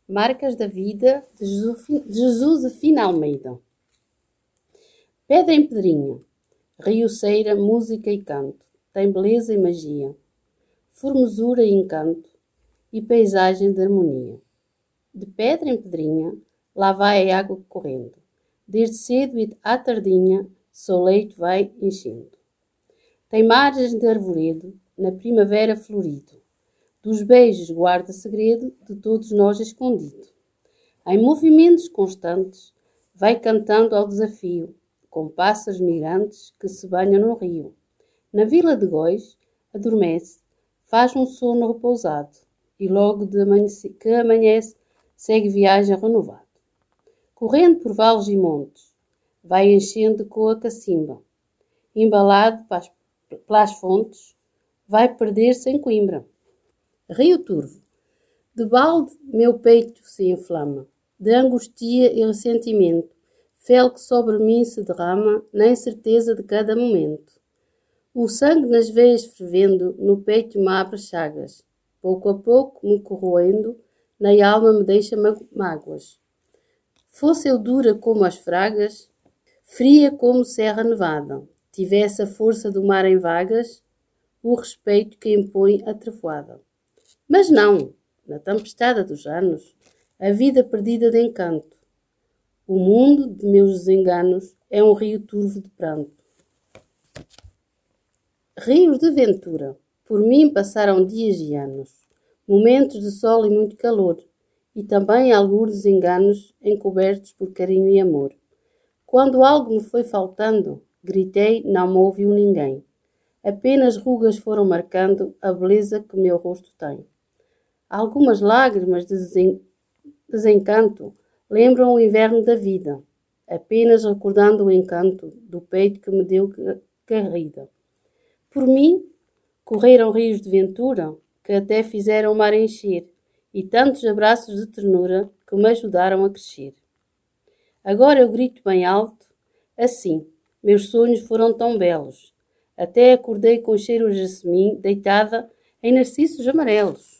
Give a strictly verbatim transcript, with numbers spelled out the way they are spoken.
Marcas da Vida, de Josefina Almeida. Pedra em pedrinha, rioceira, música e canto, tem beleza e magia, formosura e encanto, e paisagem de harmonia. De pedra em pedrinha, lá vai a água correndo, desde cedo e à tardinha, seu leito vai enchendo. Tem margens de arvoredo, na primavera florido, dos beijos guarda segredo, de todos nós escondido. Em movimentos constantes, vai cantando ao desafio, com pássaros migrantes que se banham no rio. Na vila de Góis, adormece, faz um sono repousado, e logo de amanhece, que amanhece, segue viagem renovado. Correndo por vales e montes, vai enchendo com a cacimba, embalado pelas fontes, vai perder-se em Coimbra. Rio Turvo, de balde meu peito se inflama, de angustia e ressentimento, fel que sobre mim se derrama, na incerteza de cada momento. O sangue nas veias fervendo, no peito me abre chagas, pouco a pouco me corroendo, na alma me deixa mágoas. Fosse eu dura como as fragas, fria como serra nevada, tivesse a força do mar em vagas, o respeito que impõe a trevoada. Mas não, na tempestade dos anos, a vida perdida de encanto. O mundo de meus desenganos é um rio turvo de pranto. Rios de ventura, por mim passaram dias e anos, momentos de sol e muito calor, e também alguns desenganos encobertos por carinho e amor. Quando algo me foi faltando, gritei, não me ouviu ninguém. Apenas rugas foram marcando a beleza que meu rosto tem. Algumas lágrimas de desencanto lembram o inverno da vida, apenas recordando o encanto do peito que me deu garrida. Por mim, correram rios de ventura que até fizeram o mar encher, e tantos abraços de ternura que me ajudaram a crescer. Agora eu grito bem alto, assim, meus sonhos foram tão belos, até acordei com cheiro a jasmim deitada em narcisos amarelos.